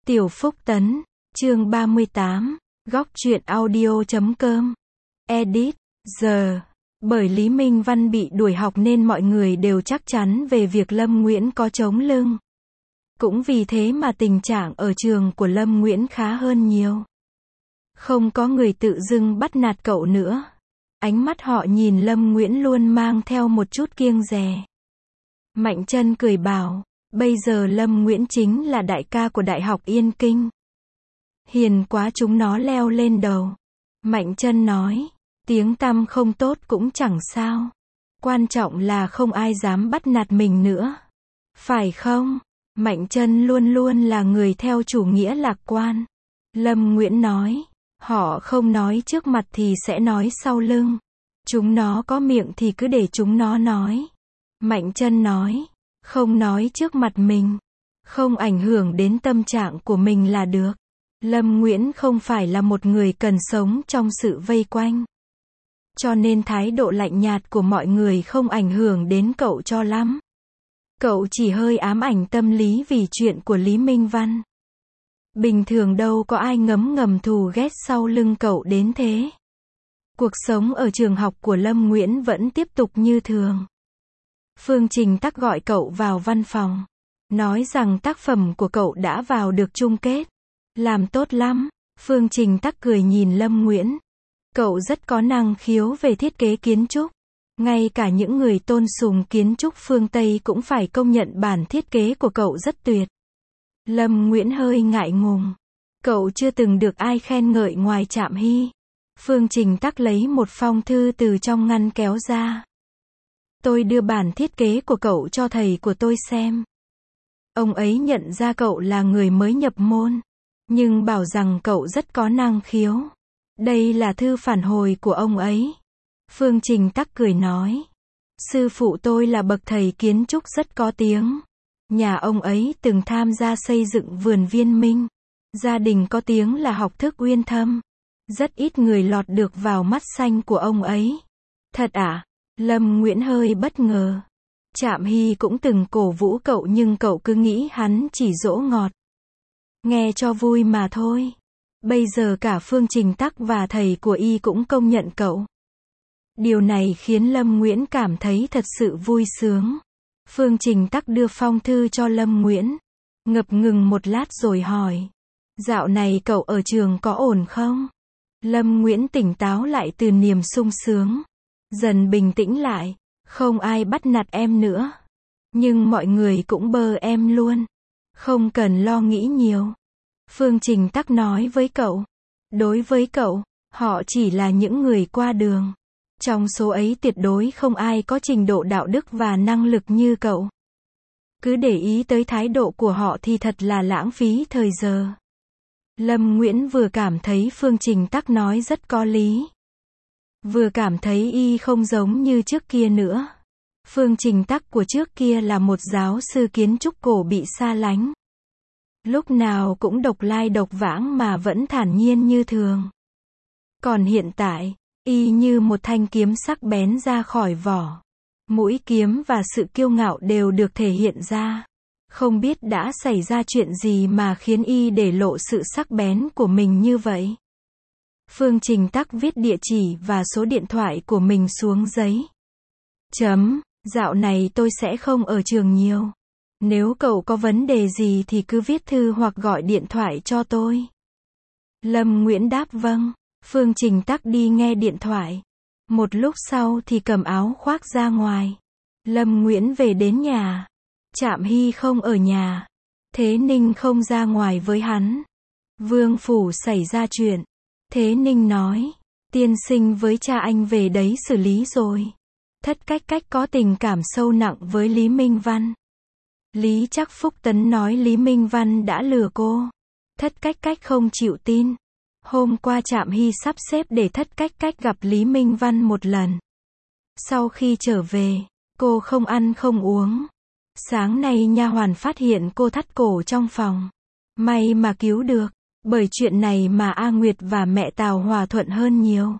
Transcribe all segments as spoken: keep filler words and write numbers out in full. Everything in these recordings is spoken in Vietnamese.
Tiểu Phúc Tấn, chương ba mươi tám, góc truyện audio chấm com, edit, giờ. Bởi Lý Minh Văn bị đuổi học nên mọi người đều chắc chắn về việc Lâm Nguyễn có chống lưng. Cũng vì thế mà tình trạng ở trường của Lâm Nguyễn khá hơn nhiều. Không có người tự dưng bắt nạt cậu nữa. Ánh mắt họ nhìn Lâm Nguyễn luôn mang theo một chút kiêng dè. Mạnh Trân cười bảo, bây giờ Lâm Nguyễn chính là đại ca của Đại học Yên Kinh. Hiền quá chúng nó leo lên đầu. Mạnh Trân nói, tiếng tăm không tốt cũng chẳng sao. Quan trọng là không ai dám bắt nạt mình nữa. Phải không? Mạnh Trân luôn luôn là người theo chủ nghĩa lạc quan. Lâm Nguyễn nói, họ không nói trước mặt thì sẽ nói sau lưng. Chúng nó có miệng thì cứ để chúng nó nói. Mạnh Trân nói, không nói trước mặt mình, không ảnh hưởng đến tâm trạng của mình là được. Lâm Nguyễn không phải là một người cần sống trong sự vây quanh. Cho nên thái độ lạnh nhạt của mọi người không ảnh hưởng đến cậu cho lắm. Cậu chỉ hơi ám ảnh tâm lý vì chuyện của Lý Minh Văn. Bình thường đâu có ai ngấm ngầm thù ghét sau lưng cậu đến thế. Cuộc sống ở trường học của Lâm Nguyễn vẫn tiếp tục như thường. Phương Trình Tắc gọi cậu vào văn phòng. Nói rằng tác phẩm của cậu đã vào được chung kết. Làm tốt lắm. Phương Trình Tắc cười nhìn Lâm Nguyễn. Cậu rất có năng khiếu về thiết kế kiến trúc. Ngay cả những người tôn sùng kiến trúc phương Tây cũng phải công nhận bản thiết kế của cậu rất tuyệt. Lâm Nguyễn hơi ngại ngùng. Cậu chưa từng được ai khen ngợi ngoài Trạm Hy. Phương Trình Tắc lấy một phong thư từ trong ngăn kéo ra. Tôi đưa bản thiết kế của cậu cho thầy của tôi xem. Ông ấy nhận ra cậu là người mới nhập môn, nhưng bảo rằng cậu rất có năng khiếu. Đây là thư phản hồi của ông ấy. Phương Trình Tắc cười nói, sư phụ tôi là bậc thầy kiến trúc rất có tiếng. Nhà ông ấy từng tham gia xây dựng vườn Viên Minh. Gia đình có tiếng là học thức uyên thâm. Rất ít người lọt được vào mắt xanh của ông ấy. Thật à? Lâm Nguyễn hơi bất ngờ. Trạm Hy cũng từng cổ vũ cậu nhưng cậu cứ nghĩ hắn chỉ dỗ ngọt. Nghe cho vui mà thôi. Bây giờ cả Phương Trình Tắc và thầy của y cũng công nhận cậu. Điều này khiến Lâm Nguyễn cảm thấy thật sự vui sướng. Phương Trình Tắc đưa phong thư cho Lâm Nguyễn. Ngập ngừng một lát rồi hỏi. Dạo này cậu ở trường có ổn không? Lâm Nguyễn tỉnh táo lại từ niềm sung sướng. Dần bình tĩnh lại. Không ai bắt nạt em nữa. Nhưng mọi người cũng bơ em luôn. Không cần lo nghĩ nhiều. Phương Trình Tắc nói với cậu. Đối với cậu, họ chỉ là những người qua đường. Trong số ấy tuyệt đối không ai có trình độ đạo đức và năng lực như cậu. Cứ để ý tới thái độ của họ thì thật là lãng phí thời giờ. Lâm Nguyễn vừa cảm thấy Phương Trình Tắc nói rất có lý. Vừa cảm thấy y không giống như trước kia nữa. Phương Trình Tắc của trước kia là một giáo sư kiến trúc cổ bị xa lánh. Lúc nào cũng độc lai độc vãng mà vẫn thản nhiên như thường. Còn hiện tại, y như một thanh kiếm sắc bén ra khỏi vỏ. Mũi kiếm và sự kiêu ngạo đều được thể hiện ra. Không biết đã xảy ra chuyện gì mà khiến y để lộ sự sắc bén của mình như vậy. Phương Trình Tắc viết địa chỉ và số điện thoại của mình xuống giấy. Chấm, dạo này tôi sẽ không ở trường nhiều. Nếu cậu có vấn đề gì thì cứ viết thư hoặc gọi điện thoại cho tôi. Lâm Nguyễn đáp vâng. Phương Trình Tắc đi nghe điện thoại. Một lúc sau thì cầm áo khoác ra ngoài. Lâm Nguyễn về đến nhà. Trạm Hy không ở nhà. Thế Ninh không ra ngoài với hắn. Vương phủ xảy ra chuyện. Thế Ninh nói, tiên sinh với cha anh về đấy xử lý rồi. Thất Cách Cách có tình cảm sâu nặng với Lý Minh Văn. Lý Trắc Phúc Tấn nói Lý Minh Văn đã lừa cô. Thất Cách Cách không chịu tin. Hôm qua Trạm Hy sắp xếp để Thất Cách Cách gặp Lý Minh Văn một lần. Sau khi trở về, cô không ăn không uống. Sáng nay nha hoàn phát hiện cô thắt cổ trong phòng. May mà cứu được. Bởi chuyện này mà A Nguyệt và mẹ Tào hòa thuận hơn nhiều.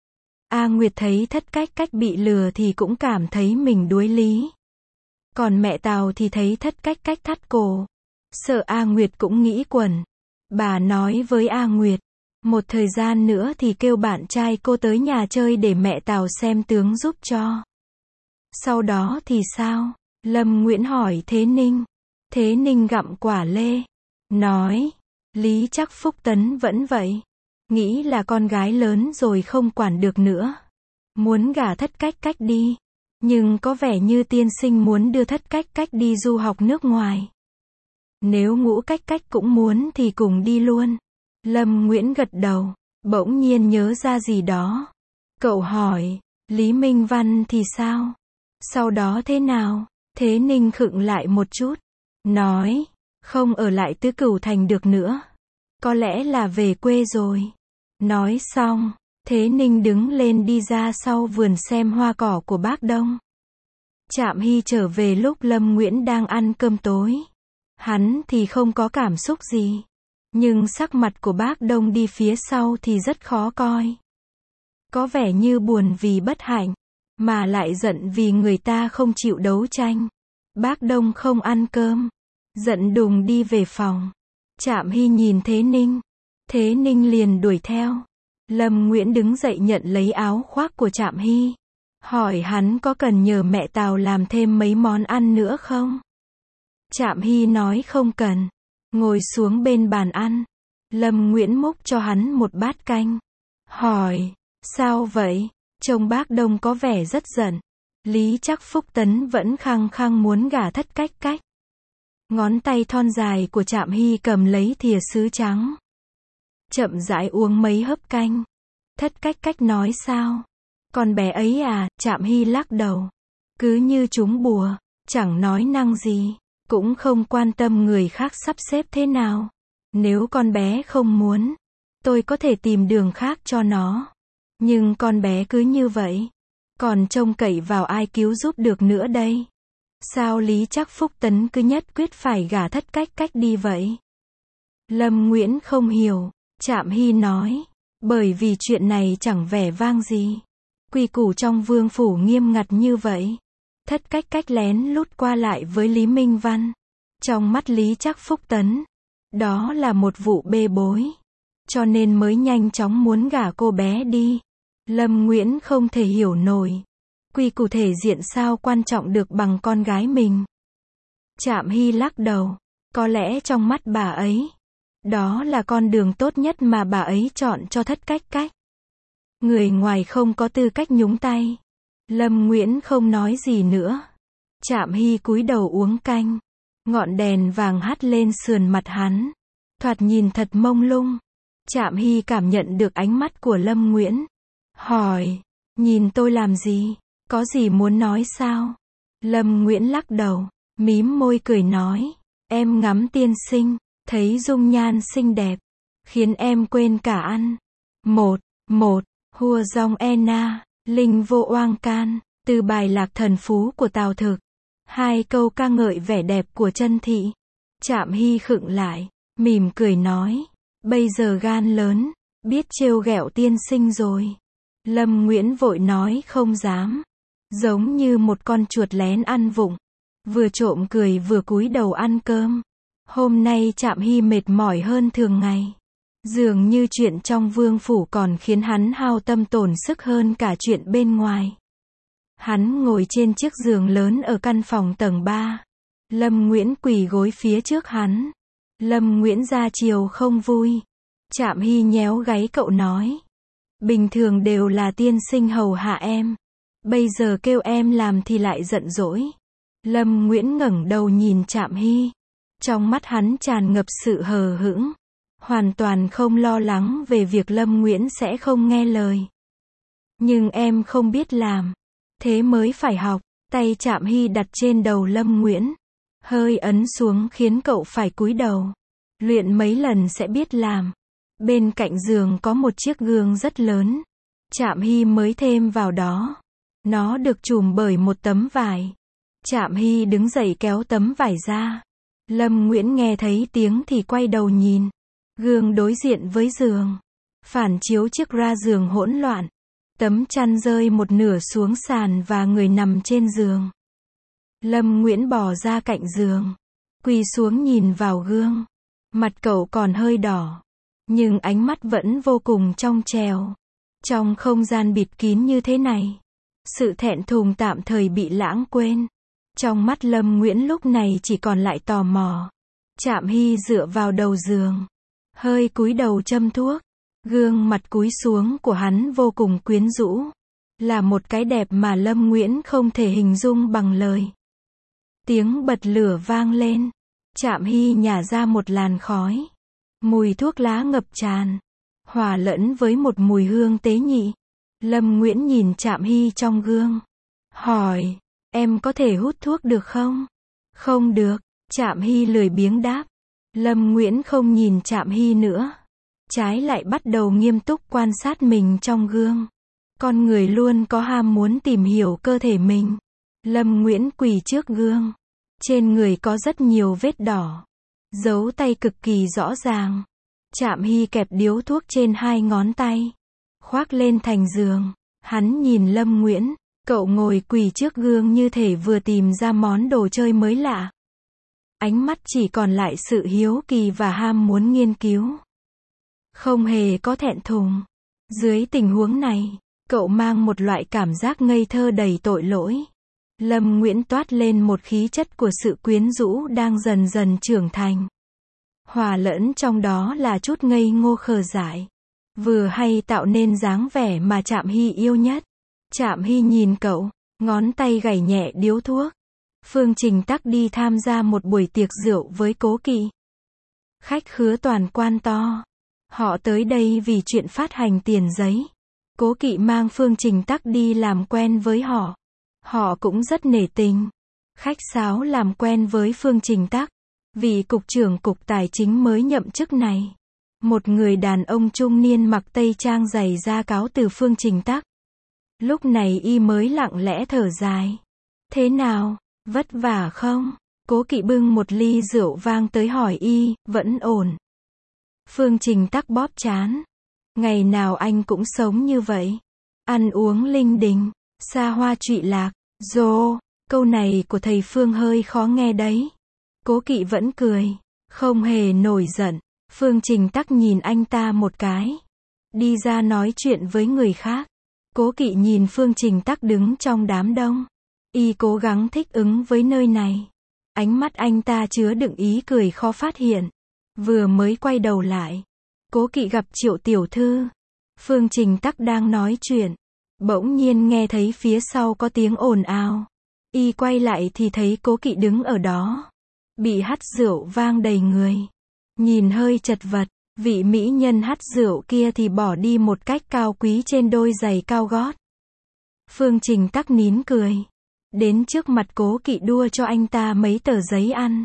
A Nguyệt thấy Thất Cách Cách bị lừa thì cũng cảm thấy mình đuối lý. Còn mẹ Tào thì thấy Thất Cách Cách thắt cổ. Sợ A Nguyệt cũng nghĩ quẩn. Bà nói với A Nguyệt, một thời gian nữa thì kêu bạn trai cô tới nhà chơi để mẹ Tào xem tướng giúp cho. Sau đó thì sao? Lâm Nguyễn hỏi Thế Ninh. Thế Ninh gặm quả lê, nói, Lý Trắc Phúc Tấn vẫn vậy. Nghĩ là con gái lớn rồi không quản được nữa. Muốn gả Thất Cách Cách đi. Nhưng có vẻ như tiên sinh muốn đưa Thất Cách Cách đi du học nước ngoài. Nếu Ngũ Cách Cách cũng muốn thì cùng đi luôn. Lâm Nguyễn gật đầu, bỗng nhiên nhớ ra gì đó. Cậu hỏi, Lý Minh Văn thì sao? Sau đó thế nào? Thế Ninh khựng lại một chút, nói, không ở lại Tứ Cửu Thành được nữa. Có lẽ là về quê rồi. Nói xong, Thế Ninh đứng lên đi ra sau vườn xem hoa cỏ của bác Đông. Trạm Hy trở về lúc Lâm Nguyễn đang ăn cơm tối. Hắn thì không có cảm xúc gì. Nhưng sắc mặt của bác Đông đi phía sau thì rất khó coi. Có vẻ như buồn vì bất hạnh, mà lại giận vì người ta không chịu đấu tranh. Bác Đông không ăn cơm, giận đùng đi về phòng. Trạm Hy nhìn Thế Ninh. Thế Ninh liền đuổi theo. Lâm Nguyễn đứng dậy nhận lấy áo khoác của Trạm Hy. Hỏi hắn có cần nhờ mẹ Tào làm thêm mấy món ăn nữa không? Trạm Hy nói không cần. Ngồi xuống bên bàn ăn. Lâm Nguyễn múc cho hắn một bát canh. Hỏi, sao vậy? Trông bác Đông có vẻ rất giận. Lý Trắc Phúc Tấn vẫn khăng khăng muốn gả Thất Cách Cách. Ngón tay thon dài của Trạm Hy cầm lấy thìa sứ trắng. Chậm rãi uống mấy hớp canh. Thất Cách Cách nói sao? Con bé ấy à? Trạm Hy lắc đầu. Cứ như trúng bùa, chẳng nói năng gì, cũng không quan tâm người khác sắp xếp thế nào. Nếu con bé không muốn, tôi có thể tìm đường khác cho nó. Nhưng con bé cứ như vậy, còn trông cậy vào ai cứu giúp được nữa đây? Sao Lý Trắc Phúc Tấn cứ nhất quyết phải gả Thất Cách Cách đi vậy? Lâm Nguyễn không hiểu. Trạm Hy nói, bởi vì chuyện này chẳng vẻ vang gì. Quy củ trong vương phủ nghiêm ngặt như vậy. Thất Cách Cách lén lút qua lại với Lý Minh Văn. Trong mắt Lý Trắc Phúc Tấn, đó là một vụ bê bối. Cho nên mới nhanh chóng muốn gả cô bé đi. Lâm Nguyễn không thể hiểu nổi. Quy củ thể diện sao quan trọng được bằng con gái mình. Trạm Hy lắc đầu. Có lẽ trong mắt bà ấy, đó là con đường tốt nhất mà bà ấy chọn cho Thất Cách Cách. Người ngoài không có tư cách nhúng tay. Lâm Nguyễn không nói gì nữa. Trạm Hy cúi đầu uống canh. Ngọn đèn vàng hắt lên sườn mặt hắn. Thoạt nhìn thật mông lung. Trạm Hy cảm nhận được ánh mắt của Lâm Nguyễn. Hỏi, nhìn tôi làm gì? Có gì muốn nói sao? Lâm Nguyễn lắc đầu, mím môi cười nói, em ngắm tiên sinh, thấy dung nhan xinh đẹp, khiến em quên cả ăn. Một, một, hua dong Ena, linh vô oang can, từ bài Lạc Thần Phú của Tào Thực. Hai câu ca ngợi vẻ đẹp của Chân Thị. Trạm Hy khựng lại, mỉm cười nói, bây giờ gan lớn, biết trêu ghẹo tiên sinh rồi. Lâm Nguyễn vội nói không dám. Giống như một con chuột lén ăn vụng. Vừa trộm cười vừa cúi đầu ăn cơm. Hôm nay Trạm Hy mệt mỏi hơn thường ngày. Dường như chuyện trong vương phủ còn khiến hắn hao tâm tổn sức hơn cả chuyện bên ngoài. Hắn ngồi trên chiếc giường lớn ở căn phòng tầng ba. Lâm Nguyễn quỳ gối phía trước hắn. Lâm Nguyễn ra chiều không vui. Trạm Hy nhéo gáy cậu nói. Bình thường đều là tiên sinh hầu hạ em. Bây giờ kêu em làm thì lại giận dỗi. Lâm Nguyễn ngẩng đầu nhìn Trạm Hy. Trong mắt hắn tràn ngập sự hờ hững. Hoàn toàn không lo lắng về việc Lâm Nguyễn sẽ không nghe lời. Nhưng em không biết làm. Thế mới phải học. Tay Trạm Hy đặt trên đầu Lâm Nguyễn. Hơi ấn xuống khiến cậu phải cúi đầu. Luyện mấy lần sẽ biết làm. Bên cạnh giường có một chiếc gương rất lớn. Trạm Hy mới thêm vào đó. Nó được trùm bởi một tấm vải. Trạm Hy đứng dậy kéo tấm vải ra. Lâm Nguyễn nghe thấy tiếng thì quay đầu nhìn. Gương đối diện với giường. Phản chiếu chiếc ra giường hỗn loạn. Tấm chăn rơi một nửa xuống sàn và người nằm trên giường. Lâm Nguyễn bò ra cạnh giường. Quỳ xuống nhìn vào gương. Mặt cậu còn hơi đỏ, nhưng ánh mắt vẫn vô cùng trong trèo. Trong không gian bịt kín như thế này, sự thẹn thùng tạm thời bị lãng quên. Trong mắt Lâm Nguyễn lúc này chỉ còn lại tò mò. Trạm Hy dựa vào đầu giường, hơi cúi đầu châm thuốc. Gương mặt cúi xuống của hắn vô cùng quyến rũ, là một cái đẹp mà Lâm Nguyễn không thể hình dung bằng lời. Tiếng bật lửa vang lên, Trạm Hy nhả ra một làn khói. Mùi thuốc lá ngập tràn, hòa lẫn với một mùi hương tế nhị. Lâm Nguyễn nhìn Trạm Hy trong gương, hỏi, em có thể hút thuốc được không? Không được, Trạm Hy lười biếng đáp. Lâm Nguyễn không nhìn Trạm Hy nữa, trái lại bắt đầu nghiêm túc quan sát mình trong gương. Con người luôn có ham muốn tìm hiểu cơ thể mình. Lâm Nguyễn quỳ trước gương, trên người có rất nhiều vết đỏ, dấu tay cực kỳ rõ ràng. Trạm Hy kẹp điếu thuốc trên hai ngón tay, khoác lên thành giường. Hắn nhìn Lâm Nguyễn, cậu ngồi quỳ trước gương như thể vừa tìm ra món đồ chơi mới lạ. Ánh mắt chỉ còn lại sự hiếu kỳ và ham muốn nghiên cứu. Không hề có thẹn thùng. Dưới tình huống này, cậu mang một loại cảm giác ngây thơ đầy tội lỗi. Lâm Nguyễn toát lên một khí chất của sự quyến rũ đang dần dần trưởng thành. Hòa lẫn trong đó là chút ngây ngô khờ dại, vừa hay tạo nên dáng vẻ mà Trạm Hy yêu nhất. Trạm Hy nhìn cậu, ngón tay gảy nhẹ điếu thuốc. Phương Trình Tắc đi tham gia một buổi tiệc rượu với Cố Kỵ. Khách khứa toàn quan to. Họ tới đây vì chuyện phát hành tiền giấy. Cố Kỵ mang Phương Trình Tắc đi làm quen với họ. Họ cũng rất nể tình. Khách sáo làm quen với Phương Trình Tắc. Vị cục trưởng cục tài chính mới nhậm chức này. Một người đàn ông trung niên mặc tây trang dày da cáo từ Phương Trình Tắc. Lúc này y mới lặng lẽ thở dài. Thế nào, vất vả không? Cố Kỵ bưng một ly rượu vang tới hỏi y, vẫn ổn. Phương Trình Tắc bóp trán. Ngày nào anh cũng sống như vậy. Ăn uống linh đình, xa hoa trụy lạc, dô, câu này của thầy Phương hơi khó nghe đấy. Cố Kỵ vẫn cười, không hề nổi giận. Phương Trình Tắc nhìn anh ta một cái, đi ra nói chuyện với người khác. Cố Kỵ nhìn Phương Trình Tắc đứng trong đám đông. Y cố gắng thích ứng với nơi này. Ánh mắt anh ta chứa đựng ý cười khó phát hiện. Vừa mới quay đầu lại, Cố Kỵ gặp Triệu tiểu thư. Phương Trình Tắc đang nói chuyện, bỗng nhiên nghe thấy phía sau có tiếng ồn ào. Y quay lại thì thấy Cố Kỵ đứng ở đó, bị hắt rượu vang đầy người, nhìn hơi chật vật. Vị mỹ nhân hắt rượu kia thì bỏ đi một cách cao quý trên đôi giày cao gót. Phương Trình Tắc nín cười, đến trước mặt Cố Kỵ đua cho anh ta mấy tờ giấy ăn.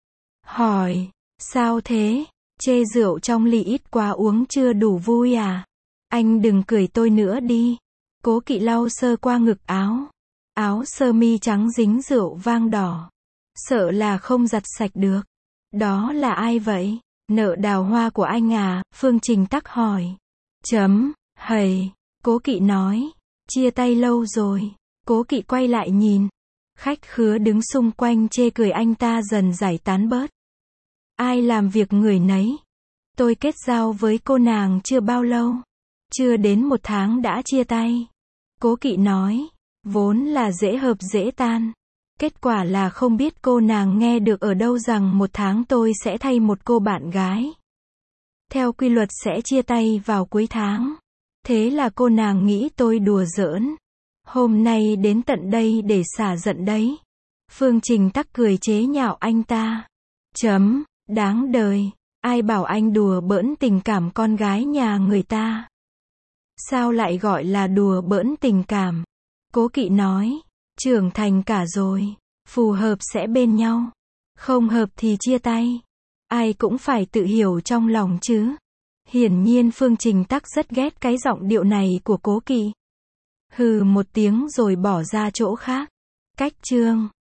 Hỏi, sao thế? Chê rượu trong ly ít quá uống chưa đủ vui à? Anh đừng cười tôi nữa đi. Cố Kỵ lau sơ qua ngực áo. Áo sơ mi trắng dính rượu vang đỏ. Sợ là không giặt sạch được. Đó là ai vậy? Nợ đào hoa của anh à? Phương Trình Tắc hỏi. Chấm, hầy. Cố Kỵ nói. Chia tay lâu rồi. Cố Kỵ quay lại nhìn. Khách khứa đứng xung quanh chê cười anh ta dần giải tán bớt. Ai làm việc người nấy. Tôi kết giao với cô nàng chưa bao lâu. Chưa đến một tháng đã chia tay. Cố Kỵ nói. Vốn là dễ hợp dễ tan. Kết quả là không biết cô nàng nghe được ở đâu rằng một tháng tôi sẽ thay một cô bạn gái. Theo quy luật sẽ chia tay vào cuối tháng. Thế là cô nàng nghĩ tôi đùa giỡn. Hôm nay đến tận đây để xả giận đấy. Phương Trình Tắc cười chế nhạo anh ta. Chấm, đáng đời. Ai bảo anh đùa bỡn tình cảm con gái nhà người ta? Sao lại gọi là đùa bỡn tình cảm? Cố Kỵ nói. Trưởng thành cả rồi, phù hợp sẽ bên nhau, không hợp thì chia tay. Ai cũng phải tự hiểu trong lòng chứ. Hiển nhiên Phương Trình Tắc rất ghét cái giọng điệu này của Cố Kỵ. Hừ một tiếng rồi bỏ ra chỗ khác. Cách chương